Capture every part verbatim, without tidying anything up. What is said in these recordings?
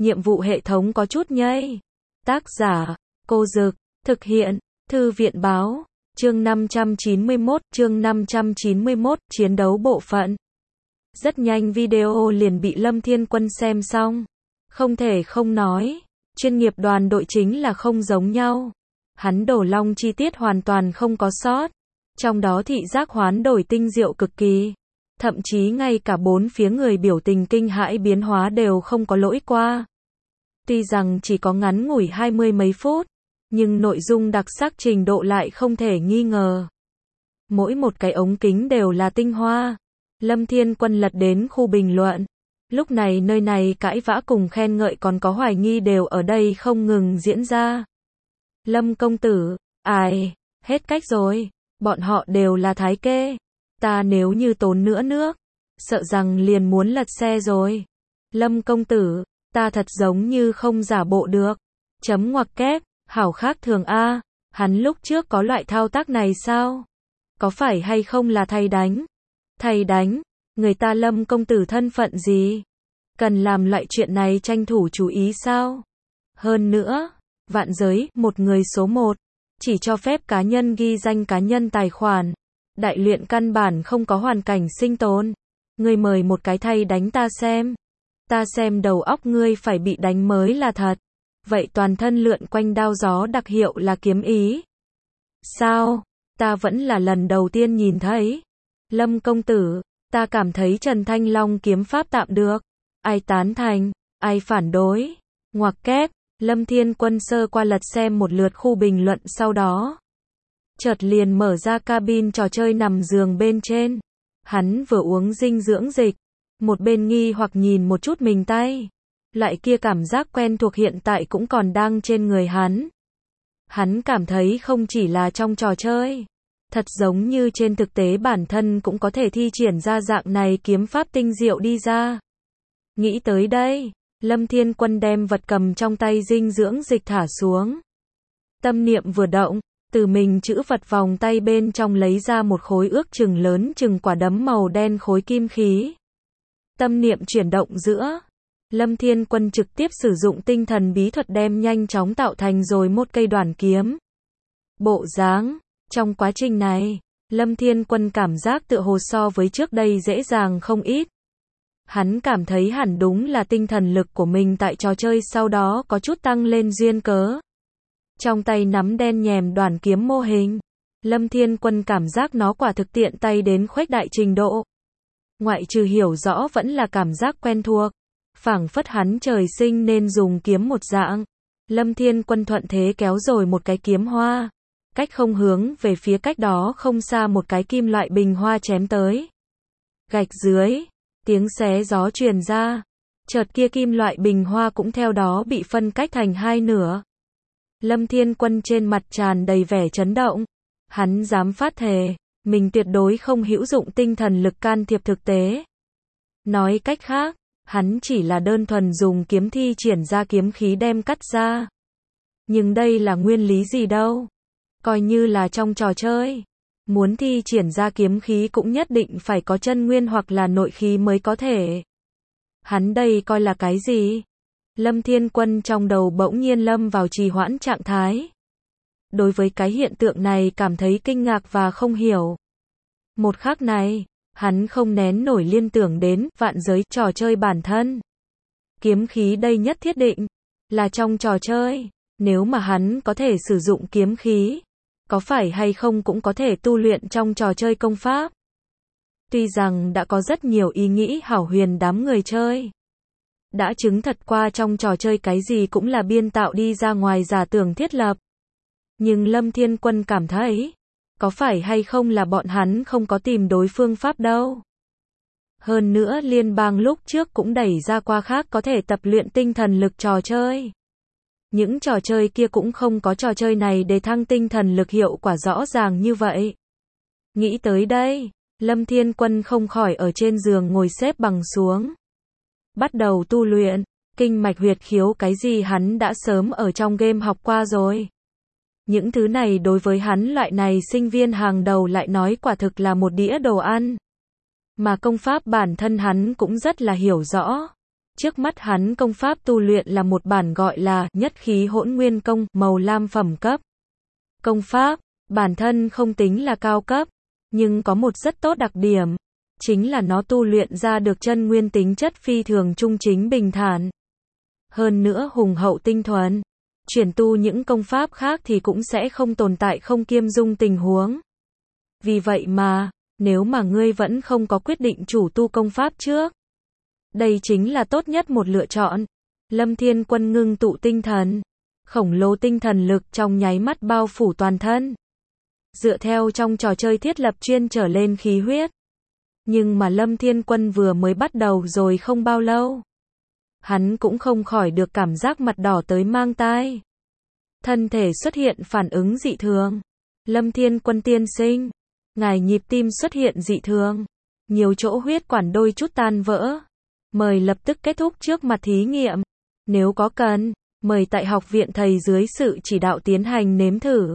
nhiệm vụ hệ thống có chút nhây. Tác giả, Cô Dực, thực hiện, Thư viện Báo, chương năm trăm chín mươi mốt, chương năm trăm chín mươi mốt, chiến đấu bộ phận. Rất nhanh video liền bị Lâm Thiên Quân xem xong. Không thể không nói, chuyên nghiệp đoàn đội chính là không giống nhau. Hắn đổ long chi tiết hoàn toàn không có sót. Trong đó thị giác hoán đổi tinh diệu cực kỳ. Thậm chí ngay cả bốn phía người biểu tình kinh hãi biến hóa đều không có lỗi qua. Tuy rằng chỉ có ngắn ngủi hai mươi mấy phút, nhưng nội dung đặc sắc trình độ lại không thể nghi ngờ. Mỗi một cái ống kính đều là tinh hoa. Lâm Thiên Quân lật đến khu bình luận. Lúc này nơi này cãi vã cùng khen ngợi còn có hoài nghi đều ở đây không ngừng diễn ra. Lâm công tử, ai, hết cách rồi, bọn họ đều là thái kê. Ta nếu như tốn nữa nước, sợ rằng liền muốn lật xe rồi. Lâm công tử, ta thật giống như không giả bộ được. Chấm ngoặc kép, hảo khác thường a, hắn lúc trước có loại thao tác này sao? Có phải hay không là thầy đánh? Thầy đánh, người ta Lâm công tử thân phận gì? Cần làm loại chuyện này tranh thủ chú ý sao? Hơn nữa, vạn giới, một người số một, chỉ cho phép cá nhân ghi danh cá nhân tài khoản. Đại luyện căn bản không có hoàn cảnh sinh tồn. Ngươi mời một cái thầy đánh ta xem. Ta xem đầu óc ngươi phải bị đánh mới là thật. Vậy toàn thân lượn quanh đao gió đặc hiệu là kiếm ý. Sao? Ta vẫn là lần đầu tiên nhìn thấy. Lâm công tử, ta cảm thấy Trần Thanh Long kiếm pháp tạm được. Ai tán thành, ai phản đối. Ngoặc kép, Lâm Thiên Quân sơ qua lật xem một lượt khu bình luận sau đó. Chợt liền mở ra cabin trò chơi nằm giường bên trên. Hắn vừa uống dinh dưỡng dịch, một bên nghi hoặc nhìn một chút mình tay. Lại kia cảm giác quen thuộc hiện tại cũng còn đang trên người hắn. Hắn cảm thấy không chỉ là trong trò chơi, thật giống như trên thực tế bản thân cũng có thể thi triển ra dạng này kiếm pháp tinh diệu đi ra. Nghĩ tới đây, Lâm Thiên Quân đem vật cầm trong tay dinh dưỡng dịch thả xuống. Tâm niệm vừa động, từ mình chữ vật vòng tay bên trong lấy ra một khối ước chừng lớn chừng quả đấm màu đen khối kim khí. Tâm niệm chuyển động giữa, Lâm Thiên Quân trực tiếp sử dụng tinh thần bí thuật đem nhanh chóng tạo thành rồi một cây đoàn kiếm. Bộ dáng, trong quá trình này, Lâm Thiên Quân cảm giác tựa hồ so với trước đây dễ dàng không ít. Hắn cảm thấy hẳn đúng là tinh thần lực của mình tại trò chơi sau đó có chút tăng lên duyên cớ. Trong tay nắm đen nhèm đoàn kiếm mô hình, Lâm Thiên Quân cảm giác nó quả thực tiện tay đến khuếch đại trình độ. Ngoại trừ hiểu rõ vẫn là cảm giác quen thuộc, phảng phất hắn trời sinh nên dùng kiếm một dạng. Lâm Thiên Quân thuận thế kéo rồi một cái kiếm hoa, cách không hướng về phía cách đó không xa một cái kim loại bình hoa chém tới. Gạch dưới, tiếng xé gió truyền ra, chợt kia kim loại bình hoa cũng theo đó bị phân cách thành hai nửa. Lâm Thiên Quân trên mặt tràn đầy vẻ chấn động. Hắn dám phát thề, mình tuyệt đối không hữu dụng tinh thần lực can thiệp thực tế. Nói cách khác, hắn chỉ là đơn thuần dùng kiếm thi triển ra kiếm khí đem cắt ra. Nhưng đây là nguyên lý gì đâu? Coi như là trong trò chơi, muốn thi triển ra kiếm khí cũng nhất định phải có chân nguyên hoặc là nội khí mới có thể. Hắn đây coi là cái gì? Lâm Thiên Quân trong đầu bỗng nhiên lâm vào trì hoãn trạng thái. Đối với cái hiện tượng này cảm thấy kinh ngạc và không hiểu. Một khắc này, hắn không nén nổi liên tưởng đến vạn giới trò chơi bản thân. Kiếm khí đây nhất thiết định là trong trò chơi, nếu mà hắn có thể sử dụng kiếm khí, có phải hay không cũng có thể tu luyện trong trò chơi công pháp. Tuy rằng đã có rất nhiều ý nghĩ hảo huyền đám người chơi đã chứng thật qua trong trò chơi cái gì cũng là biên tạo đi ra ngoài giả tưởng thiết lập. Nhưng Lâm Thiên Quân cảm thấy, có phải hay không là bọn hắn không có tìm đối phương pháp đâu. Hơn nữa liên bang lúc trước cũng đẩy ra qua khác có thể tập luyện tinh thần lực trò chơi. Những trò chơi kia cũng không có trò chơi này để thăng tinh thần lực hiệu quả rõ ràng như vậy. Nghĩ tới đây, Lâm Thiên Quân không khỏi ở trên giường ngồi xếp bằng xuống. Bắt đầu tu luyện, kinh mạch huyệt khiếu cái gì hắn đã sớm ở trong game học qua rồi. Những thứ này đối với hắn loại này sinh viên hàng đầu lại nói quả thực là một đĩa đồ ăn. Mà công pháp bản thân hắn cũng rất là hiểu rõ. Trước mắt hắn công pháp tu luyện là một bản gọi là Nhất Khí Hỗn Nguyên Công, màu lam phẩm cấp. Công pháp, bản thân không tính là cao cấp, nhưng có một rất tốt đặc điểm, chính là nó tu luyện ra được chân nguyên tính chất phi thường trung chính bình thản. Hơn nữa hùng hậu tinh thuần. Chuyển tu những công pháp khác thì cũng sẽ không tồn tại không kiêm dung tình huống. Vì vậy mà, nếu mà ngươi vẫn không có quyết định chủ tu công pháp trước, đây chính là tốt nhất một lựa chọn. Lâm Thiên Quân ngưng tụ tinh thần, khổng lồ tinh thần lực trong nháy mắt bao phủ toàn thân. Dựa theo trong trò chơi thiết lập chuyên trở lên khí huyết. Nhưng mà Lâm Thiên Quân vừa mới bắt đầu rồi không bao lâu, hắn cũng không khỏi được cảm giác mặt đỏ tới mang tai. Thân thể xuất hiện phản ứng dị thường. Lâm Thiên Quân tiên sinh, ngài nhịp tim xuất hiện dị thường, nhiều chỗ huyết quản đôi chút tan vỡ. Mời lập tức kết thúc trước mặt thí nghiệm. Nếu có cần, mời tại học viện thầy dưới sự chỉ đạo tiến hành nếm thử.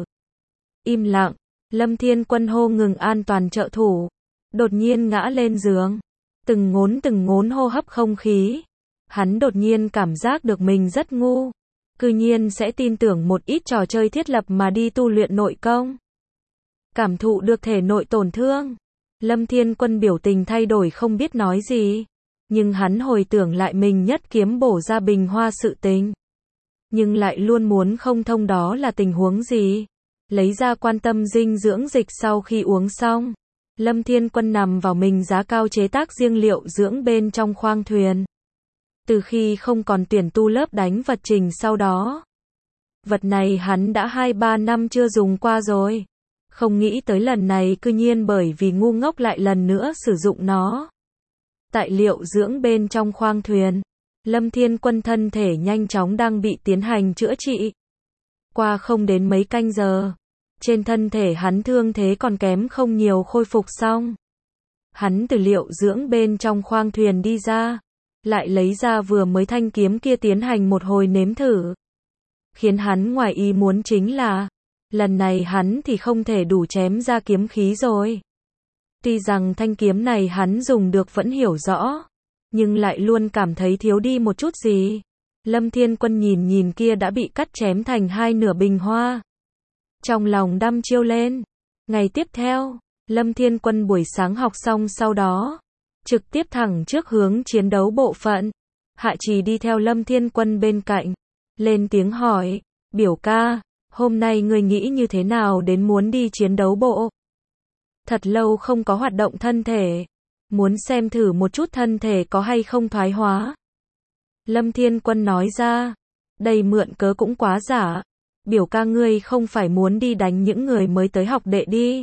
Im lặng, Lâm Thiên Quân hô ngừng an toàn trợ thủ. Đột nhiên ngã lên giường. Từng ngốn từng ngốn hô hấp không khí. Hắn đột nhiên cảm giác được mình rất ngu. Cư nhiên sẽ tin tưởng một ít trò chơi thiết lập mà đi tu luyện nội công. Cảm thụ được thể nội tổn thương. Lâm Thiên Quân biểu tình thay đổi không biết nói gì. Nhưng hắn hồi tưởng lại mình nhất kiếm bổ ra bình hoa sự tình. Nhưng lại luôn muốn không thông đó là tình huống gì. Lấy ra quan tâm dinh dưỡng dịch sau khi uống xong. Lâm Thiên Quân nằm vào mình giá cao chế tác riêng liệu dưỡng bên trong khoang thuyền. Từ khi không còn tuyển tu lớp đánh vật trình sau đó. Vật này hắn đã hai ba năm chưa dùng qua rồi. Không nghĩ tới lần này cư nhiên bởi vì ngu ngốc lại lần nữa sử dụng nó. Tại liệu dưỡng bên trong khoang thuyền. Lâm Thiên Quân thân thể nhanh chóng đang bị tiến hành chữa trị. Qua không đến mấy canh giờ. Trên thân thể hắn thương thế còn kém không nhiều khôi phục xong. Hắn từ liệu dưỡng bên trong khoang thuyền đi ra. Lại lấy ra vừa mới thanh kiếm kia tiến hành một hồi nếm thử. Khiến hắn ngoài ý muốn chính là, lần này hắn thì không thể đủ chém ra kiếm khí rồi. Tuy rằng thanh kiếm này hắn dùng được vẫn hiểu rõ, nhưng lại luôn cảm thấy thiếu đi một chút gì. Lâm Thiên Quân nhìn nhìn kia đã bị cắt chém thành hai nửa bình hoa. Trong lòng đăm chiêu lên. Ngày tiếp theo, Lâm Thiên Quân buổi sáng học xong sau đó, trực tiếp thẳng trước hướng chiến đấu bộ phận. Hạ Trì đi theo Lâm Thiên Quân bên cạnh, lên tiếng hỏi, biểu ca, hôm nay ngươi nghĩ như thế nào đến muốn đi chiến đấu bộ? Thật lâu không có hoạt động thân thể, muốn xem thử một chút thân thể có hay không thoái hóa. Lâm Thiên Quân nói ra, đây mượn cớ cũng quá giả, biểu ca ngươi không phải muốn đi đánh những người mới tới học đệ đi.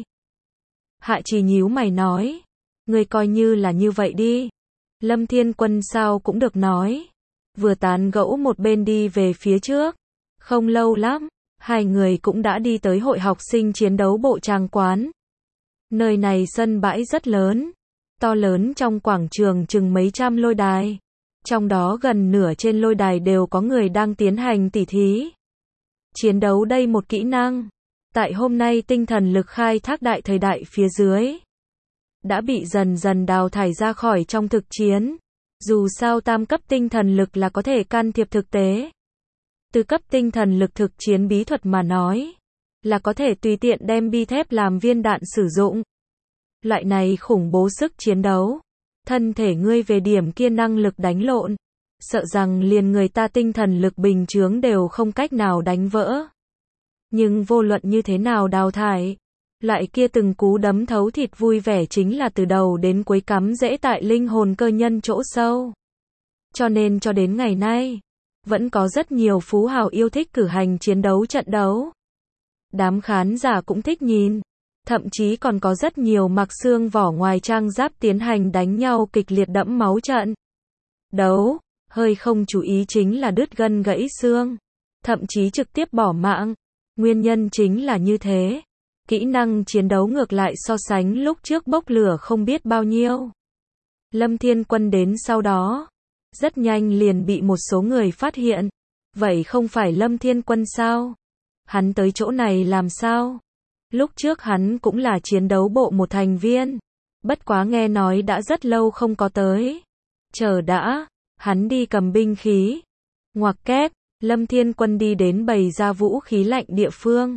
Hạ Trì nhíu mày nói, ngươi coi như là như vậy đi. Lâm Thiên Quân sao cũng được nói. Vừa tán gẫu một bên đi về phía trước. Không lâu lắm, hai người cũng đã đi tới hội học sinh chiến đấu bộ tràng quán. Nơi này sân bãi rất lớn, to lớn trong quảng trường chừng mấy trăm lôi đài. Trong đó gần nửa trên lôi đài đều có người đang tiến hành tỉ thí. Chiến đấu đây một kỹ năng. Tại hôm nay tinh thần lực khai thác đại thời đại phía dưới. Đã bị dần dần đào thải ra khỏi trong thực chiến. Dù sao tam cấp tinh thần lực là có thể can thiệp thực tế. Từ cấp tinh thần lực thực chiến bí thuật mà nói, là có thể tùy tiện đem bi thép làm viên đạn sử dụng. Loại này khủng bố sức chiến đấu. Thân thể ngươi về điểm kia năng lực đánh lộn. Sợ rằng liền người ta tinh thần lực bình chướng đều không cách nào đánh vỡ. Nhưng vô luận như thế nào đào thải. Loại kia từng cú đấm thấu thịt vui vẻ chính là từ đầu đến cuối cắm rễ tại linh hồn cơ nhân chỗ sâu. Cho nên cho đến ngày nay, vẫn có rất nhiều phú hào yêu thích cử hành chiến đấu trận đấu. Đám khán giả cũng thích nhìn. Thậm chí còn có rất nhiều mặc xương vỏ ngoài trang giáp tiến hành đánh nhau kịch liệt đẫm máu trận. Đấu, hơi không chú ý chính là đứt gân gãy xương. Thậm chí trực tiếp bỏ mạng. Nguyên nhân chính là như thế. Kỹ năng chiến đấu ngược lại so sánh lúc trước bốc lửa không biết bao nhiêu. Lâm Thiên Quân đến sau đó, rất nhanh liền bị một số người phát hiện. Vậy không phải Lâm Thiên Quân sao? Hắn tới chỗ này làm sao? Lúc trước hắn cũng là chiến đấu bộ một thành viên. Bất quá nghe nói đã rất lâu không có tới. Chờ đã, Hắn đi cầm binh khí. Ngoặc kép, Lâm Thiên Quân đi đến bày ra vũ khí lạnh địa phương.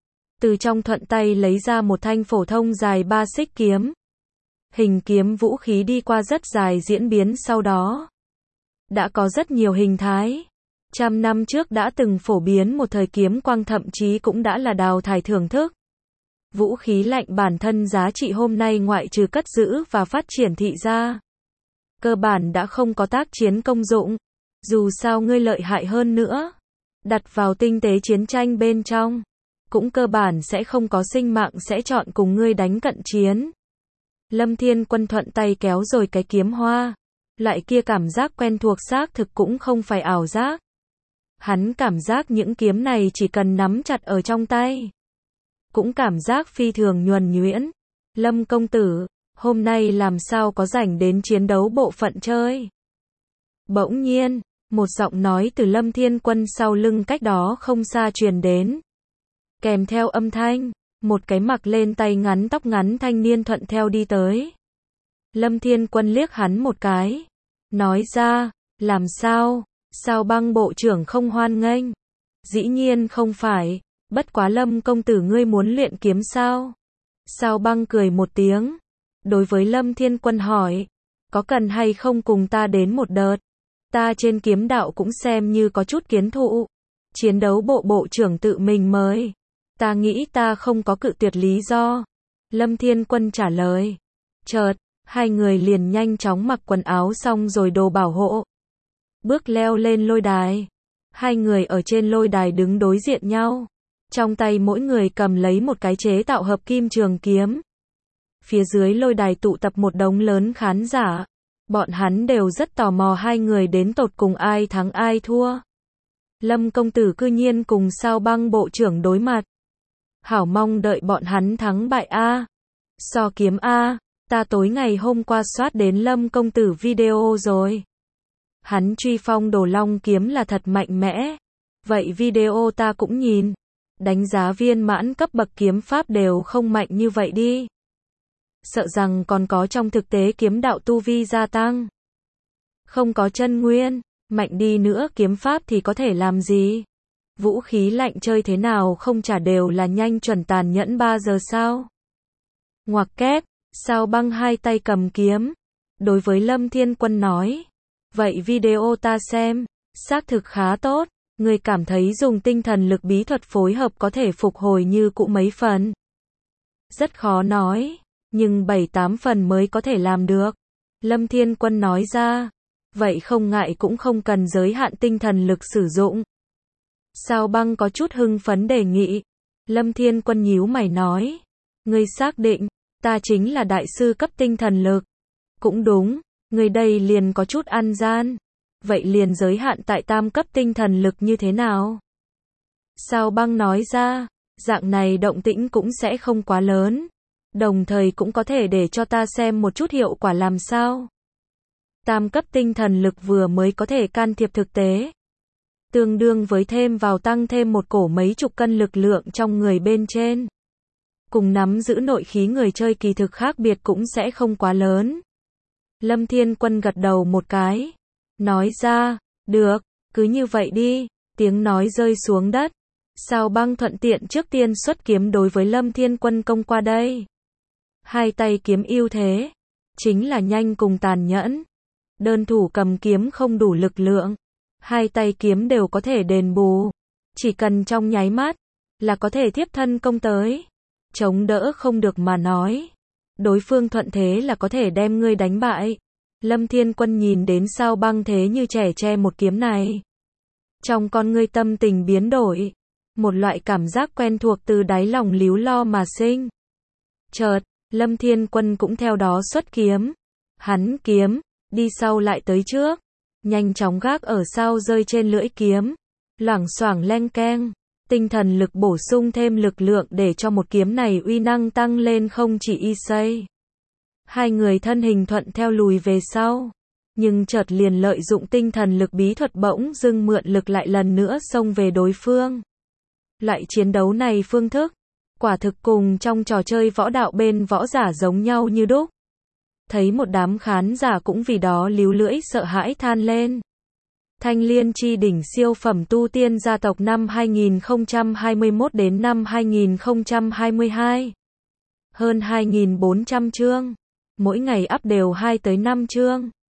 Từ trong thuận tay lấy ra một thanh phổ thông dài ba xích kiếm. Hình kiếm vũ khí đi qua rất dài diễn biến sau đó. Đã có rất nhiều hình thái. Trăm năm trước đã từng phổ biến một thời kiếm quang, thậm chí cũng đã là đào thải thưởng thức. Vũ khí lạnh bản thân giá trị hôm nay ngoại trừ cất giữ và phát triển thị ra, cơ bản đã không có tác chiến công dụng. Dù sao ngươi lợi hại hơn nữa, đặt vào tinh tế chiến tranh bên trong, cũng cơ bản sẽ không có sinh mạng sẽ chọn cùng ngươi đánh cận chiến. Lâm Thiên Quân thuận tay kéo rồi cái kiếm hoa. Loại kia cảm giác quen thuộc xác thực cũng không phải ảo giác. Hắn cảm giác những kiếm này chỉ cần nắm chặt ở trong tay, cũng cảm giác phi thường nhuần nhuyễn. Lâm công tử, hôm nay làm sao có rảnh đến chiến đấu bộ phận chơi? Bỗng nhiên, một giọng nói từ Lâm Thiên Quân sau lưng cách đó không xa truyền đến. Kèm theo âm thanh, một cái mặc lên tay ngắn tóc ngắn thanh niên thuận theo đi tới. Lâm Thiên Quân liếc hắn một cái, nói ra, làm sao, sao Băng bộ trưởng không hoan nghênh? Dĩ nhiên không phải, bất quá Lâm công tử ngươi muốn luyện kiếm sao? Sao Băng cười một tiếng, đối với Lâm Thiên Quân hỏi, có cần hay không cùng ta đến một đợt? Ta trên kiếm đạo cũng xem như có chút kiến thụ. Chiến đấu bộ bộ trưởng tự mình mời, ta nghĩ ta không có cự tuyệt lý do. Lâm Thiên Quân trả lời. Chợt, hai người liền nhanh chóng mặc quần áo xong rồi đồ bảo hộ. Bước leo lên lôi đài. Hai người ở trên lôi đài đứng đối diện nhau. Trong tay mỗi người cầm lấy một cái chế tạo hợp kim trường kiếm. Phía dưới lôi đài tụ tập một đống lớn khán giả. Bọn hắn đều rất tò mò hai người đến tột cùng ai thắng ai thua. Lâm công tử cư nhiên cùng Sao Băng bộ trưởng đối mặt. Hảo mong đợi bọn hắn thắng bại a. So kiếm a, ta tối ngày hôm qua soát đến Lâm công tử video rồi. Hắn truy phong đồ long kiếm là thật mạnh mẽ. Vậy video ta cũng nhìn. Đánh giá viên mãn cấp bậc kiếm pháp đều không mạnh như vậy đi. Sợ rằng còn có trong thực tế kiếm đạo tu vi gia tăng. Không có chân nguyên, mạnh đi nữa kiếm pháp thì có thể làm gì? Vũ khí lạnh chơi thế nào không chả đều là nhanh chuẩn tàn nhẫn ba giờ sao? Ngoặc kép, Sao Băng hai tay cầm kiếm. Đối với Lâm Thiên Quân nói. Vậy video ta xem, xác thực khá tốt. Người cảm thấy dùng tinh thần lực bí thuật phối hợp có thể phục hồi như cũ mấy phần? Rất khó nói, nhưng bảy tám phần mới có thể làm được. Lâm Thiên Quân nói ra. Vậy không ngại cũng không cần giới hạn tinh thần lực sử dụng. Sao Băng có chút hưng phấn đề nghị. Lâm Thiên Quân nhíu mày nói. Ngươi xác định, ta chính là đại sư cấp tinh thần lực. Cũng đúng, người đây liền có chút ăn gian. Vậy liền giới hạn tại tam cấp tinh thần lực như thế nào? Sao Băng nói ra, dạng này động tĩnh cũng sẽ không quá lớn. Đồng thời cũng có thể để cho ta xem một chút hiệu quả làm sao. Tam cấp tinh thần lực vừa mới có thể can thiệp thực tế. Tương đương với thêm vào tăng thêm một cổ mấy chục cân lực lượng trong người bên trên. Cùng nắm giữ nội khí người chơi kỳ thực khác biệt cũng sẽ không quá lớn. Lâm Thiên Quân gật đầu một cái. Nói ra, được, cứ như vậy đi. Tiếng nói rơi xuống đất. Sao Băng thuận tiện trước tiên xuất kiếm đối với Lâm Thiên Quân công qua đây. Hai tay kiếm ưu thế. Chính là nhanh cùng tàn nhẫn. Đơn thủ cầm kiếm không đủ lực lượng. Hai tay kiếm đều có thể đền bù. Chỉ cần trong nháy mắt, là có thể tiếp thân công tới. Chống đỡ không được mà nói. Đối phương thuận thế là có thể đem ngươi đánh bại. Lâm Thiên Quân nhìn đến Sao Băng thế như trẻ che một kiếm này. Trong con ngươi tâm tình biến đổi. Một loại cảm giác quen thuộc từ đáy lòng líu lo mà sinh. Chợt, Lâm Thiên Quân cũng theo đó xuất kiếm. Hắn kiếm, đi sau lại tới trước. Nhanh chóng gác ở sau rơi trên lưỡi kiếm. Loảng xoảng leng keng. Tinh thần lực bổ sung thêm lực lượng để cho một kiếm này uy năng tăng lên không chỉ y xây. Hai người thân hình thuận theo lùi về sau. Nhưng chợt liền lợi dụng tinh thần lực bí thuật bỗng dưng mượn lực lại lần nữa xông về đối phương. Loại chiến đấu này phương thức, quả thực cùng trong trò chơi võ đạo bên võ giả giống nhau như đúc. Thấy một đám khán giả cũng vì đó líu lưỡi sợ hãi than lên. Thanh Liên chi đỉnh siêu phẩm tu tiên gia tộc năm hai nghìn không trăm hai mươi mốt đến năm hai nghìn không trăm hai mươi hai. Hơn hai nghìn bốn trăm chương. Mỗi ngày up đều hai tới năm chương.